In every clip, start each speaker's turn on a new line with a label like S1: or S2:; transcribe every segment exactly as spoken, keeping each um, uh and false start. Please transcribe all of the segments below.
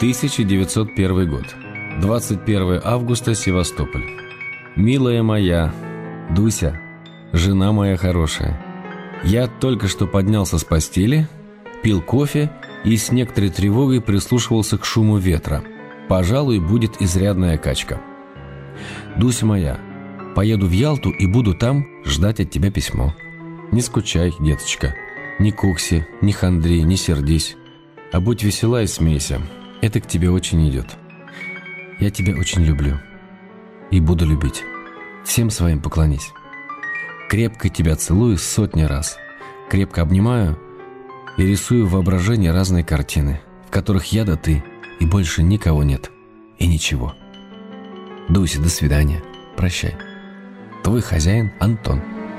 S1: тысяча девятьсот первый год. двадцать первое августа, Севастополь. Милая моя, Дуся, жена моя хорошая, я только что поднялся с постели, пил кофе и с некоторой тревогой прислушивался к шуму ветра. Пожалуй, будет изрядная качка. Дуся моя, поеду в Ялту и буду там ждать от тебя письмо. Не скучай, деточка, не кукси, не хандри, не сердись, а будь весела и смейся. Это к тебе очень идет. Я тебя очень люблю и буду любить. Всем своим поклонись. Крепко тебя целую сотни раз. Крепко обнимаю и рисую в воображении разные картины, в которых я да ты, и больше никого нет. И ничего. Дуся, до свидания. Прощай. Твой хозяин Антон.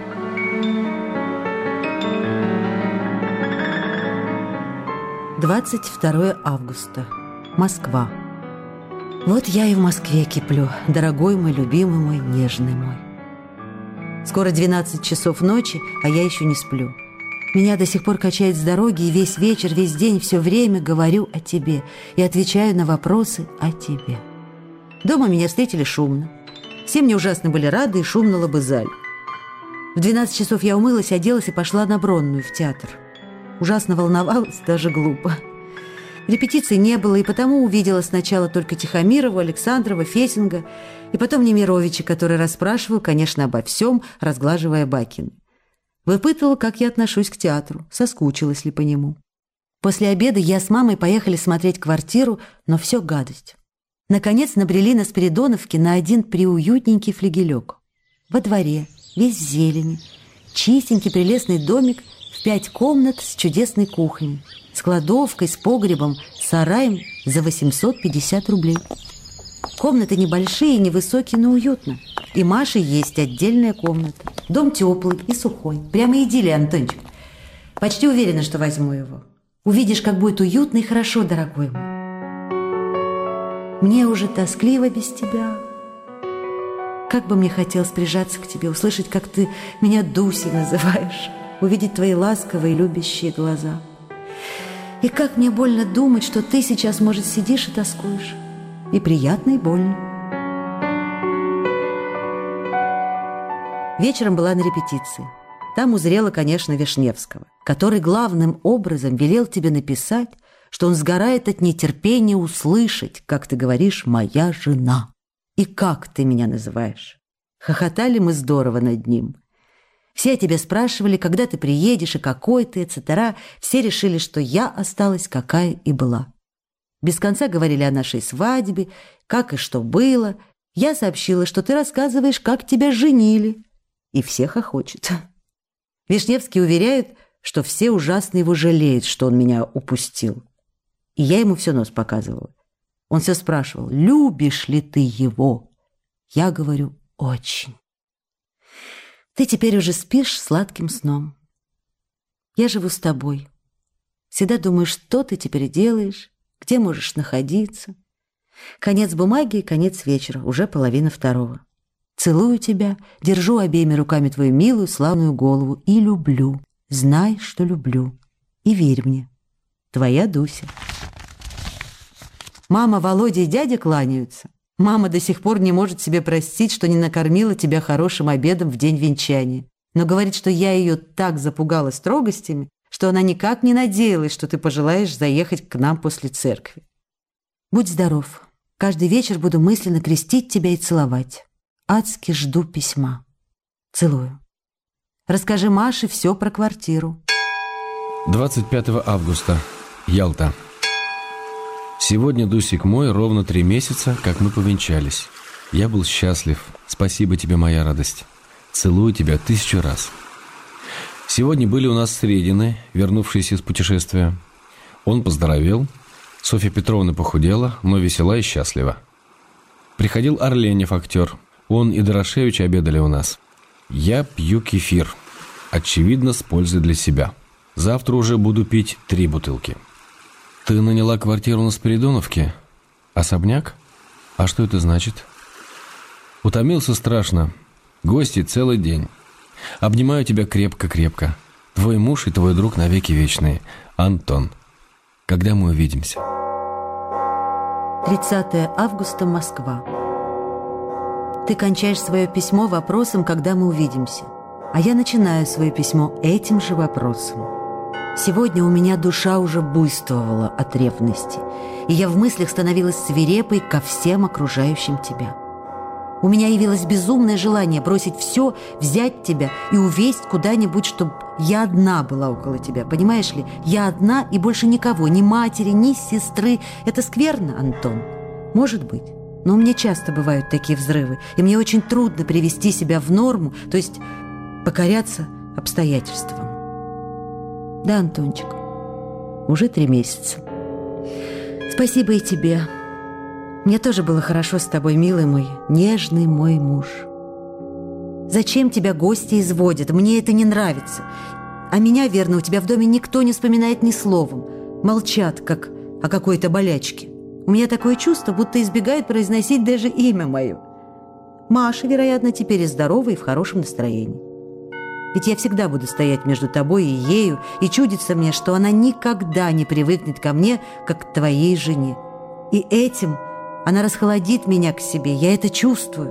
S2: двадцать второе августа. Москва. Вот я и в Москве киплю, дорогой мой, любимый мой, нежный мой. Скоро двенадцать часов ночи, а я еще не сплю. Меня до сих пор качает с дороги, и весь вечер, весь день, все время говорю о тебе и отвечаю на вопросы о тебе. Дома меня встретили шумно. Все мне ужасно были рады, и шумно лобызали. В двенадцать часов я умылась, оделась и пошла на Бронную, в театр. Ужасно волновалась, даже глупо. Репетиции не было, и потому увидела сначала только Тихомирова, Александрова, Фесинга, и потом Немировича, который расспрашивал, конечно, обо всем, разглаживая бакины. Выпытывал, как я отношусь к театру, соскучилась ли по нему. После обеда я с мамой поехали смотреть квартиру, но все гадость. Наконец набрели на Спиридоновке на один приуютненький флигелек. Во дворе, весь в зелени, чистенький прелестный домик в пять комнат с чудесной кухней, с кладовкой, с погребом, с сараем за восемьсот пятьдесят рублей. Комнаты небольшие, невысокие, но уютно. И Маше есть отдельная комната. Дом теплый и сухой. Прямо идиллия, Антончик. Почти уверена, что возьму его. Увидишь, как будет уютно и хорошо, дорогой мой. Мне уже тоскливо без тебя. Как бы мне хотелось прижаться к тебе, услышать, как ты меня Дусей называешь, увидеть твои ласковые любящие глаза. И как мне больно думать, что ты сейчас, может, сидишь и тоскуешь. И приятно, и больно. Вечером была на репетиции. Там узрела, конечно, Вишневского, который главным образом велел тебе написать, что он сгорает от нетерпения услышать, как ты говоришь, «моя жена». И как ты меня называешь? Хохотали мы здорово над ним. Все о тебе спрашивали, когда ты приедешь и какой ты, et cetera. Все решили, что я осталась, какая и была. Без конца говорили о нашей свадьбе, как и что было. Я сообщила, что ты рассказываешь, как тебя женили. И все хохочут. Вишневский уверяет, что все ужасно его жалеют, что он меня упустил. И я ему все нос показывала. Он все спрашивал, любишь ли ты его? Я говорю, очень. Ты теперь уже спишь сладким сном. Я живу с тобой. Всегда думаю, что ты теперь делаешь, где можешь находиться. Конец бумаги и конец вечера, уже половина второго. Целую тебя, держу обеими руками твою милую славную голову и люблю. Знай, что люблю. И верь мне. Твоя Дуся. Мама, Володя и дядя кланяются. Мама до сих пор не может себе простить, что не накормила тебя хорошим обедом в день венчания. Но говорит, что я ее так запугала строгостями, что она никак не надеялась, что ты пожелаешь заехать к нам после церкви. Будь здоров. Каждый вечер буду мысленно крестить тебя и целовать. Адски жду письма. Целую. Расскажи Маше все про квартиру.
S1: двадцать пятого августа. Ялта. Сегодня, Дусик мой, ровно три месяца, как мы повенчались. Я был счастлив. Спасибо тебе, моя радость. Целую тебя тысячу раз. Сегодня были у нас средины, вернувшиеся из путешествия. Он поздоровел. Софья Петровна похудела, но весела и счастлива. Приходил Орленев, актер. Он и Дорошевич обедали у нас. Я пью кефир. Очевидно, с пользой для себя. Завтра уже буду пить три бутылки. Ты наняла квартиру на Спиридоновке? Особняк? А что это значит? Утомился страшно. Гости целый день. Обнимаю тебя крепко-крепко. Твой муж и твой друг навеки вечные. Антон. Когда мы увидимся?
S2: тридцатое августа, Москва. Ты кончаешь свое письмо вопросом, когда мы увидимся. А я начинаю свое письмо этим же вопросом. Сегодня у меня душа уже буйствовала от ревности, и я в мыслях становилась свирепой ко всем окружающим тебя. У меня явилось безумное желание бросить все, взять тебя и увезть куда-нибудь, чтобы я одна была около тебя. Понимаешь ли, я одна и больше никого, ни матери, ни сестры. Это скверно, Антон? Может быть. Но у меня часто бывают такие взрывы, и мне очень трудно привести себя в норму, то есть покоряться обстоятельствам. Да, Антончик, уже три месяца. Спасибо и тебе. Мне тоже было хорошо с тобой, милый мой, нежный мой муж. Зачем тебя гости изводят? Мне это не нравится. А меня, верно, у тебя в доме никто не вспоминает ни словом. Молчат, как о какой-то болячке. У меня такое чувство, будто избегают произносить даже имя мое. Маша, вероятно, теперь и здорова, и в хорошем настроении. Ведь я всегда буду стоять между тобой и ею, и чудится мне, что она никогда не привыкнет ко мне, как к твоей жене. И этим она расхолодит меня к себе, я это чувствую.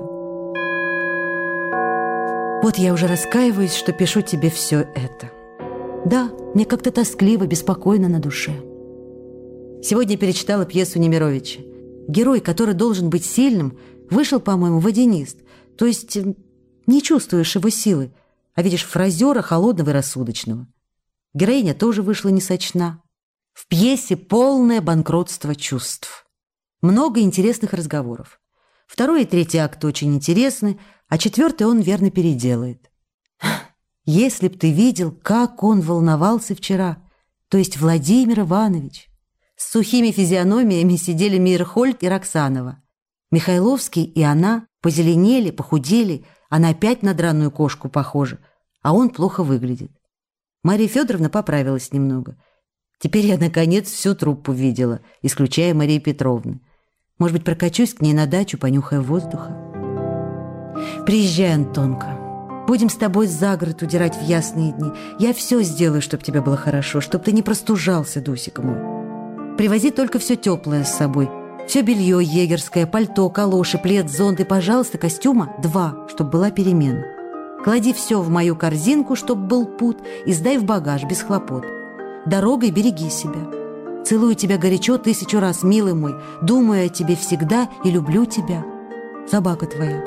S2: Вот я уже раскаиваюсь, что пишу тебе все это. Да, мне как-то тоскливо, беспокойно на душе. Сегодня перечитала пьесу Немировича. Герой, который должен быть сильным, вышел, по-моему, водянист. То есть не чувствуешь его силы, а видишь фразера холодного и рассудочного. Героиня тоже вышла несочна. В пьесе полное банкротство чувств. Много интересных разговоров. Второй и третий акт очень интересны, а четвертый он верно переделает. Если б ты видел, как он волновался вчера, то есть Владимир Иванович. С сухими физиономиями сидели Мейерхольд и Роксанова. Михайловский и она позеленели, похудели, она опять на драную кошку похожа, а он плохо выглядит. Мария Федоровна поправилась немного. Теперь я, наконец, всю труппу видела, исключая Марии Петровны. Может быть, прокачусь к ней на дачу, понюхая воздуха. Приезжай, Антонка. Будем с тобой за город удирать в ясные дни. Я все сделаю, чтобы тебе было хорошо, чтобы ты не простужался, Дусик мой. Привози только все теплое с собой. Все белье егерское, пальто, калоши, плед, зонт и, пожалуйста, костюма два, чтобы была перемена. Клади все в мою корзинку, чтобы был путь, и сдай в багаж без хлопот. Дорогой береги себя. Целую тебя горячо тысячу раз, милый мой. Думаю о тебе всегда и люблю тебя. Собака твоя.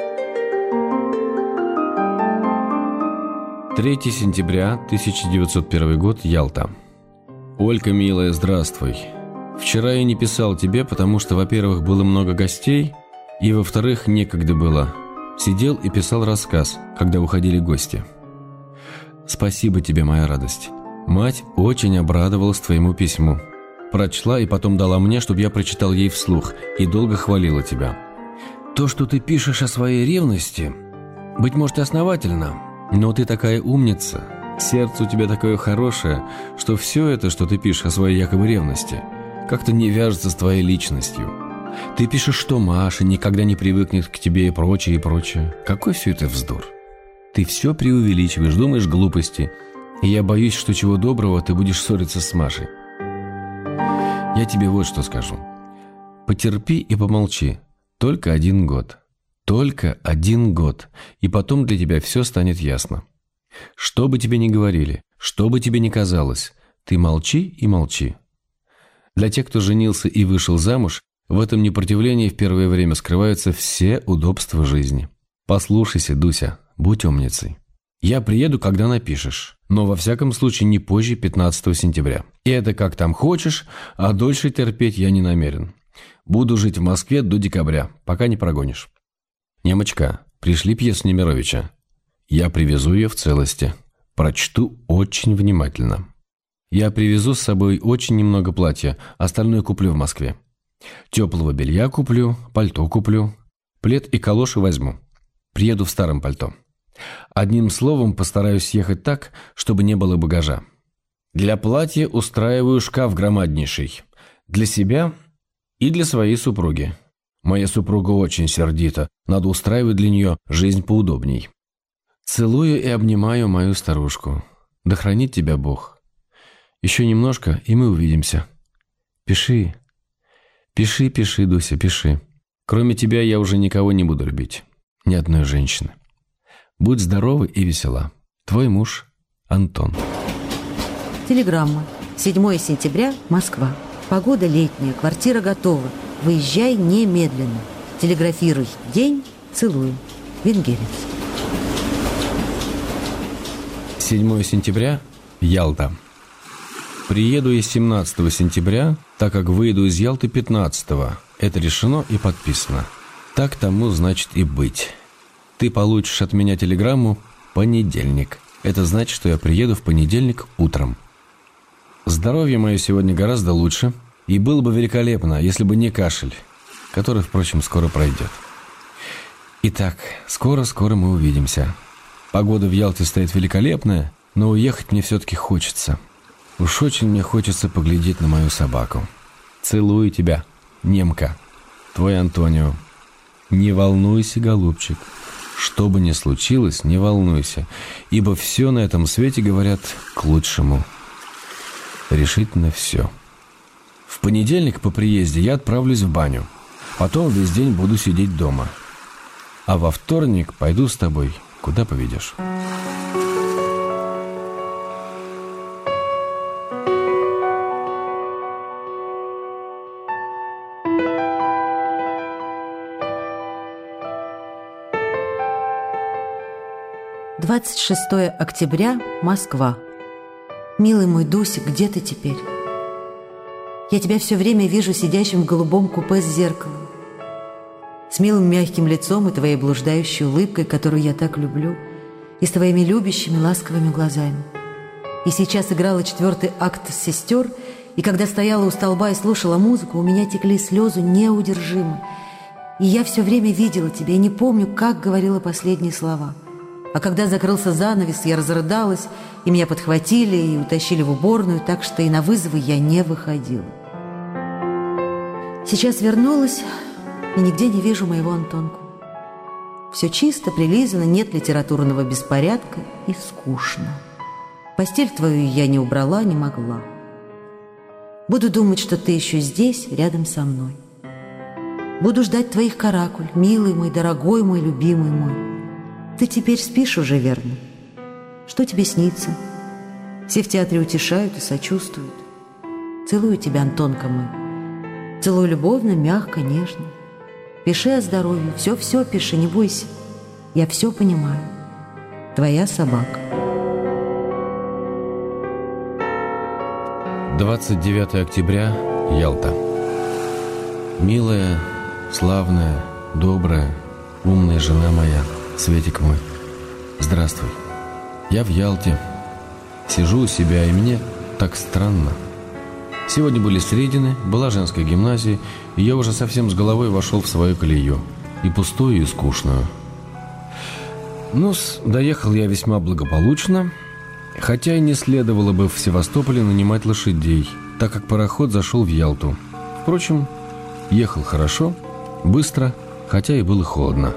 S1: третьего сентября тысяча девятьсот первый год, Ялта. Олька, милая, здравствуй. Вчера я не писал тебе, потому что, во-первых, было много гостей, и, во-вторых, некогда было. Сидел и писал рассказ, когда уходили гости. Спасибо тебе, моя радость. Мать очень обрадовалась твоему письму. Прочла и потом дала мне, чтобы я прочитал ей вслух, и долго хвалила тебя. То, что ты пишешь о своей ревности, быть может, основательно, но ты такая умница, сердце у тебя такое хорошее, что все это, что ты пишешь о своей якобы ревности, как-то не вяжется с твоей личностью. Ты пишешь, что Маша никогда не привыкнет к тебе и прочее, и прочее. Какой все это вздор? Ты все преувеличиваешь, думаешь глупости, и я боюсь, что чего доброго ты будешь ссориться с Машей. Я тебе вот что скажу. Потерпи и помолчи. Только один год. Только один год. И потом для тебя все станет ясно. Что бы тебе ни говорили, что бы тебе ни казалось, ты молчи и молчи. Для тех, кто женился и вышел замуж, в этом непротивлении в первое время скрываются все удобства жизни. Послушайся, Дуся, будь умницей. Я приеду, когда напишешь, но во всяком случае не позже пятнадцатого сентября. И это как там хочешь, а дольше терпеть я не намерен. Буду жить в Москве до декабря, пока не прогонишь. Немочка, пришли пьесу Немировича. Я привезу ее в целости. Прочту очень внимательно. Я привезу с собой очень немного платья, остальное куплю в Москве. Теплого белья куплю, пальто куплю, плед и калоши возьму. Приеду в старом пальто. Одним словом, постараюсь ехать так, чтобы не было багажа. Для платья устраиваю шкаф громаднейший. Для себя и для своей супруги. Моя супруга очень сердита, надо устраивать для нее жизнь поудобней. Целую и обнимаю мою старушку. Да хранит тебя Бог. Еще немножко, и мы увидимся. Пиши. Пиши, пиши, Дуся, пиши. Кроме тебя я уже никого не буду любить. Ни одной женщины. Будь здорова и весела. Твой муж Антон.
S2: Телеграмма. седьмое сентября, Москва. Погода летняя, квартира готова. Выезжай немедленно. Телеграфируй. День. Целую. Венгерец.
S1: седьмое сентября, Ялта. Приеду я семнадцатого сентября, так как выеду из Ялты пятнадцатого. Это решено и подписано. Так тому, значит, и быть. Ты получишь от меня телеграмму «Понедельник». Это значит, что я приеду в понедельник утром. Здоровье мое сегодня гораздо лучше, и было бы великолепно, если бы не кашель, который, впрочем, скоро пройдет. Итак, скоро-скоро мы увидимся. Погода в Ялте стоит великолепная, но уехать мне все-таки хочется. Уж очень мне хочется поглядеть на мою собаку. Целую тебя, немка. Твой Антонио. Не волнуйся, голубчик. Что бы ни случилось, не волнуйся, ибо все на этом свете, говорят, к лучшему. Решительно все. В понедельник по приезде я отправлюсь в баню. Потом весь день буду сидеть дома. А во вторник пойду с тобой, куда поведешь.
S2: двадцать шестое октября, Москва. Милый мой Дусик, где ты теперь? Я тебя все время вижу сидящим в голубом купе с зеркалом, с милым мягким лицом и твоей блуждающей улыбкой, которую я так люблю, и с твоими любящими ласковыми глазами. И сейчас играла четвертый акт «Сестер», и когда стояла у столба и слушала музыку, у меня текли слезы неудержимо. И я все время видела тебя и не помню, как говорила последние слова. А когда закрылся занавес, я разрыдалась, и меня подхватили и утащили в уборную, так что и на вызовы я не выходила. Сейчас вернулась, и нигде не вижу моего Антонку. Все чисто, прилизано, нет литературного беспорядка и скучно. Постель твою я не убрала, не могла. Буду думать, что ты еще здесь, рядом со мной. Буду ждать твоих каракуль, милый мой, дорогой мой, любимый мой. Ты теперь спишь уже, верно? Что тебе снится? Все в театре утешают и сочувствуют. Целую тебя, Антонка мой. Целую любовно, мягко, нежно. Пиши о здоровье, все-все пиши, не бойся. Я все понимаю. Твоя собака.
S1: двадцать девятое октября, Ялта. Милая, славная, добрая, умная жена моя, Светик мой, здравствуй. Я в Ялте. Сижу у себя, и мне так странно. Сегодня были средины, была женская гимназия, и я уже совсем с головой вошел в свою колею. И пустую, и скучную. Ну-с, доехал я весьма благополучно, хотя и не следовало бы в Севастополе нанимать лошадей, так как пароход зашел в Ялту. Впрочем, ехал хорошо, быстро, хотя и было холодно.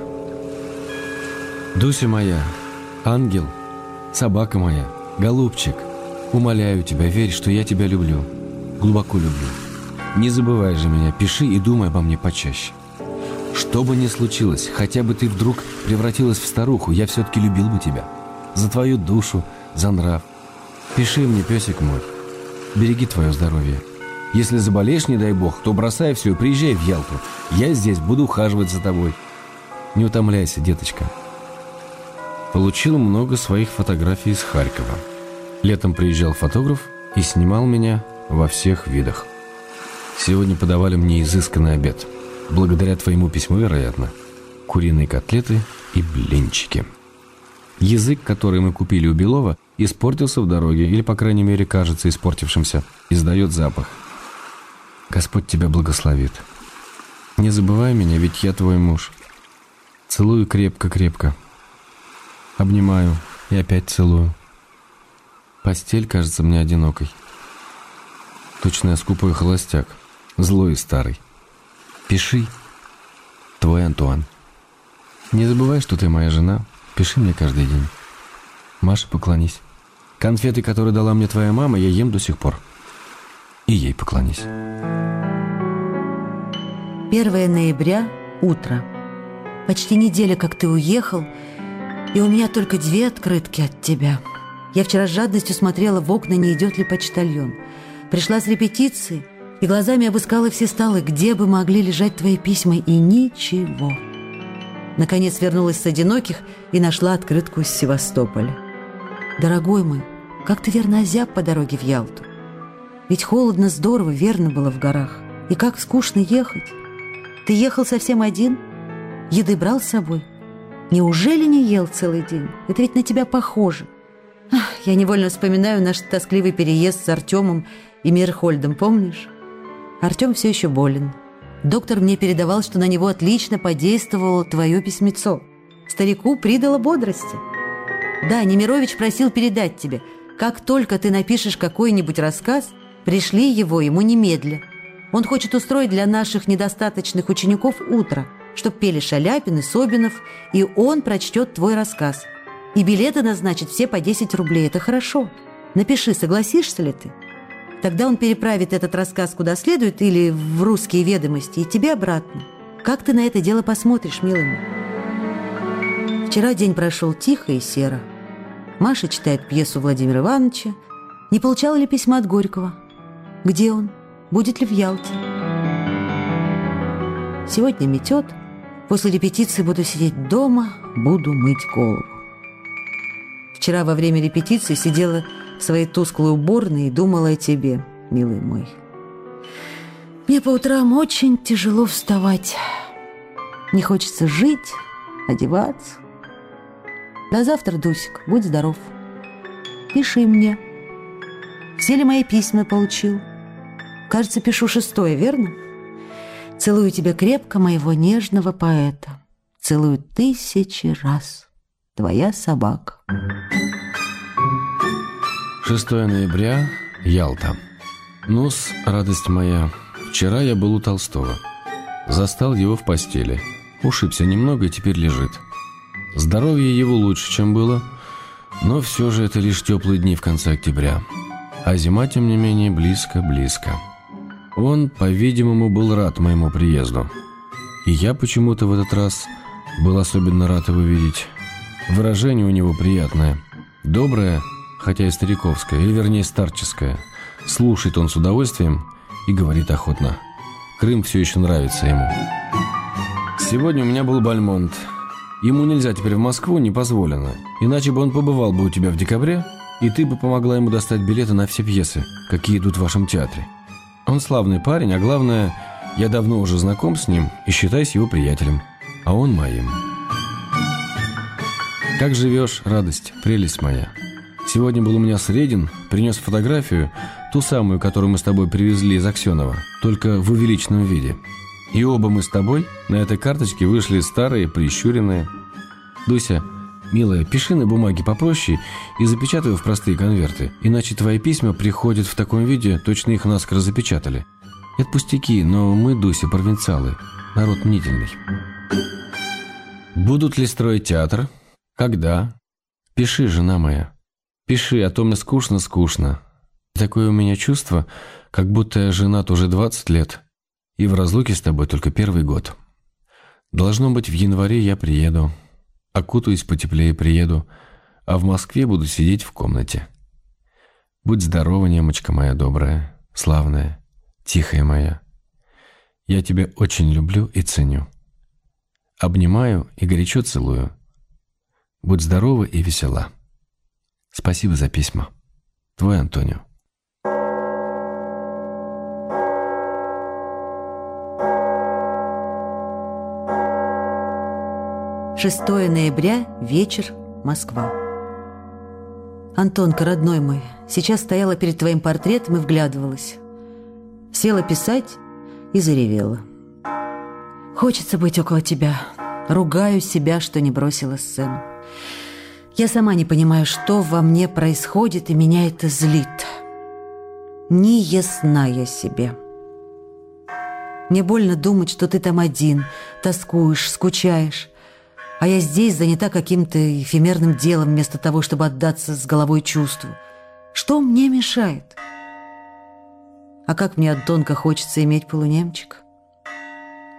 S1: Дуся моя, ангел, собака моя, голубчик, умоляю тебя, верь, что я тебя люблю, глубоко люблю. Не забывай же меня, пиши и думай обо мне почаще. Что бы ни случилось, хотя бы ты вдруг превратилась в старуху, я все-таки любил бы тебя. За твою душу, за нрав. Пиши мне, песик мой, береги твое здоровье. Если заболеешь, не дай бог, то бросай все и приезжай в Ялту. Я здесь буду ухаживать за тобой. Не утомляйся, деточка. Получил много своих фотографий из Харькова. Летом приезжал фотограф и снимал меня во всех видах. Сегодня подавали мне изысканный обед. Благодаря твоему письму, вероятно. Куриные котлеты и блинчики. Язык, который мы купили у Белова, испортился в дороге, или, по крайней мере, кажется испортившимся, издает запах. Господь тебя благословит. Не забывай меня, ведь я твой муж. Целую крепко-крепко. Обнимаю и опять целую. Постель кажется мне одинокой. Точно я скупой холостяк, злой и старый. Пиши, твой Антуан. Не забывай, что ты моя жена. Пиши мне каждый день. Маше поклонись. Конфеты, которые дала мне твоя мама, я ем до сих пор. И ей поклонись.
S2: первое ноября, утро. Почти неделя, как ты уехал, и у меня только две открытки от тебя. Я вчера с жадностью смотрела в окна, не идет ли почтальон. Пришла с репетиции и глазами обыскала все столы, где бы могли лежать твои письма, и ничего. Наконец вернулась с одиноких и нашла открытку из Севастополя. Дорогой мой, как ты верно озяб по дороге в Ялту. Ведь холодно, здорово, верно было в горах. И как скучно ехать. Ты ехал совсем один? Еды брал с собой? Неужели не ел целый день? Это ведь на тебя похоже. Ах, я невольно вспоминаю наш тоскливый переезд с Артемом и Мирхольдом, помнишь? Артем все еще болен. Доктор мне передавал, что на него отлично подействовало твое письмецо. Старику придало бодрости. Да, Немирович просил передать тебе, как только ты напишешь какой-нибудь рассказ, пришли его ему немедля. Он хочет устроить для наших недостаточных учеников утро, чтоб пели Шаляпин и Собинов, и он прочтет твой рассказ. И билеты назначит все по десять рублей. Это хорошо. Напиши, согласишься ли ты? Тогда он переправит этот рассказ куда следует или в «Русские ведомости» и тебе обратно. Как ты на это дело посмотришь, милый мой? Вчера день прошел тихо и серо. Маша читает пьесу Владимира Ивановича. Не получала ли письма от Горького? Где он? Будет ли в Ялте? Сегодня метет. После репетиции буду сидеть дома, буду мыть голову. Вчера во время репетиции сидела в своей тусклой уборной и думала о тебе, милый мой. Мне по утрам очень тяжело вставать. Не хочется жить, одеваться. До завтра, Дусик, будь здоров. Пиши мне. Все ли мои письма получил? Кажется, пишу шестое, верно? Целую тебя крепко, моего нежного поэта. Целую тысячи раз. Твоя собака.
S1: шестое ноября, Ялта. Ну-с, радость моя, вчера я был у Толстого. Застал его в постели. Ушибся немного и теперь лежит. Здоровье его лучше, чем было, но все же это лишь теплые дни в конце октября. А зима, тем не менее, близко-близко. Он, по-видимому, был рад моему приезду. И я почему-то в этот раз был особенно рад его видеть. Выражение у него приятное, доброе, хотя и стариковское, или вернее старческое. Слушает он с удовольствием и говорит охотно. Крым все еще нравится ему. Сегодня у меня был Бальмонт. Ему нельзя теперь в Москву, не позволено. Иначе бы он побывал бы у тебя в декабре, и ты бы помогла ему достать билеты на все пьесы, какие идут в вашем театре. Он славный парень, а главное, я давно уже знаком с ним и считаюсь его приятелем, а он моим. Как живешь, радость, прелесть моя? Сегодня был у меня Средин, принес фотографию, ту самую, которую мы с тобой привезли из Аксенова, только в увеличенном виде. И оба мы с тобой на этой карточке вышли старые, прищуренные. Дуся, милая, пиши на бумаге попроще и запечатай в простые конверты, иначе твои письма приходят в таком виде, точно их наскоро запечатали. Это пустяки, но мы, Дуся, провинциалы, народ мнительный. Будут ли строить театр? Когда? Пиши, жена моя. Пиши, а то мне скучно-скучно. Такое у меня чувство, как будто я женат уже двадцать лет. И в разлуке с тобой только первый год. Должно быть, в январе я приеду. Окутаюсь потеплее, приеду. А в Москве буду сидеть в комнате. Будь здорова, немочка моя добрая, славная, тихая моя. Я тебя очень люблю и ценю. Обнимаю и горячо целую. Будь здорова и весела. Спасибо за письма. Твой Антонио.
S2: шестое ноября, вечер, Москва. Антонка, родной мой, сейчас стояла перед твоим портретом и вглядывалась. Села писать и заревела. Хочется быть около тебя. Ругаю себя, что не бросила сцену. Я сама не понимаю, что во мне происходит, и меня это злит. Не ясна я себе. Мне больно думать, что ты там один, тоскуешь, скучаешь, а я здесь занята каким-то эфемерным делом вместо того, чтобы отдаться с головой чувству. Что мне мешает? А как мне, Антонка, хочется иметь полунемчика.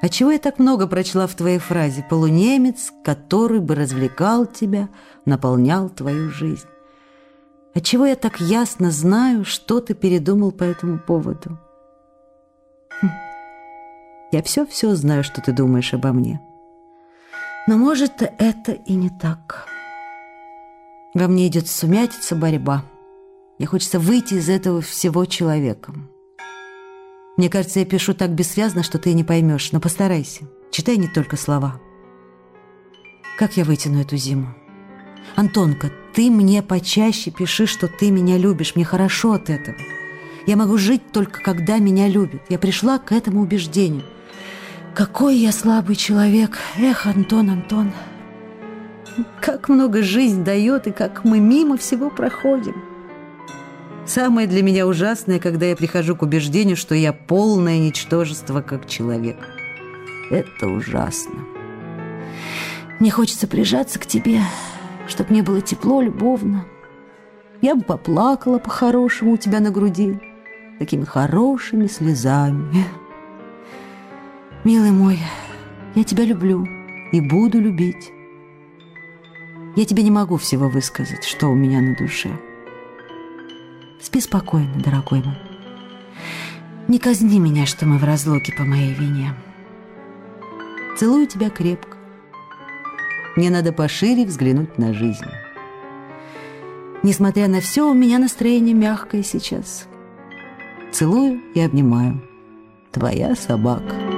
S2: Отчего я так много прочла в твоей фразе? Полунемец, который бы развлекал тебя, наполнял твою жизнь. Отчего я так ясно знаю, что ты передумал по этому поводу? Хм. Я все-все знаю, что ты думаешь обо мне. Но, может, это и не так. Во мне идет сумятица, борьба. Мне хочется выйти из этого всего человеком. Мне кажется, я пишу так бессвязно, что ты не поймешь. Но постарайся. Читай не только слова. Как я вытяну эту зиму? Антонка, ты мне почаще пиши, что ты меня любишь. Мне хорошо от этого. Я могу жить только, когда меня любят. Я пришла к этому убеждению. Какой я слабый человек. Эх, Антон, Антон. Как много жизнь дает, и как мы мимо всего проходим. Самое для меня ужасное, когда я прихожу к убеждению, что я полное ничтожество как человек. Это ужасно. Мне хочется прижаться к тебе, чтобы мне было тепло, любовно. Я бы поплакала по-хорошему у тебя на груди, такими хорошими слезами. Милый мой, я тебя люблю и буду любить. Я тебе не могу всего высказать, что у меня на душе. Спи спокойно, дорогой мой. Не казни меня, что мы в разлуке по моей вине. Целую тебя крепко. Мне надо пошире взглянуть на жизнь. Несмотря на все, у меня настроение мягкое сейчас. Целую и обнимаю. Твоя собака.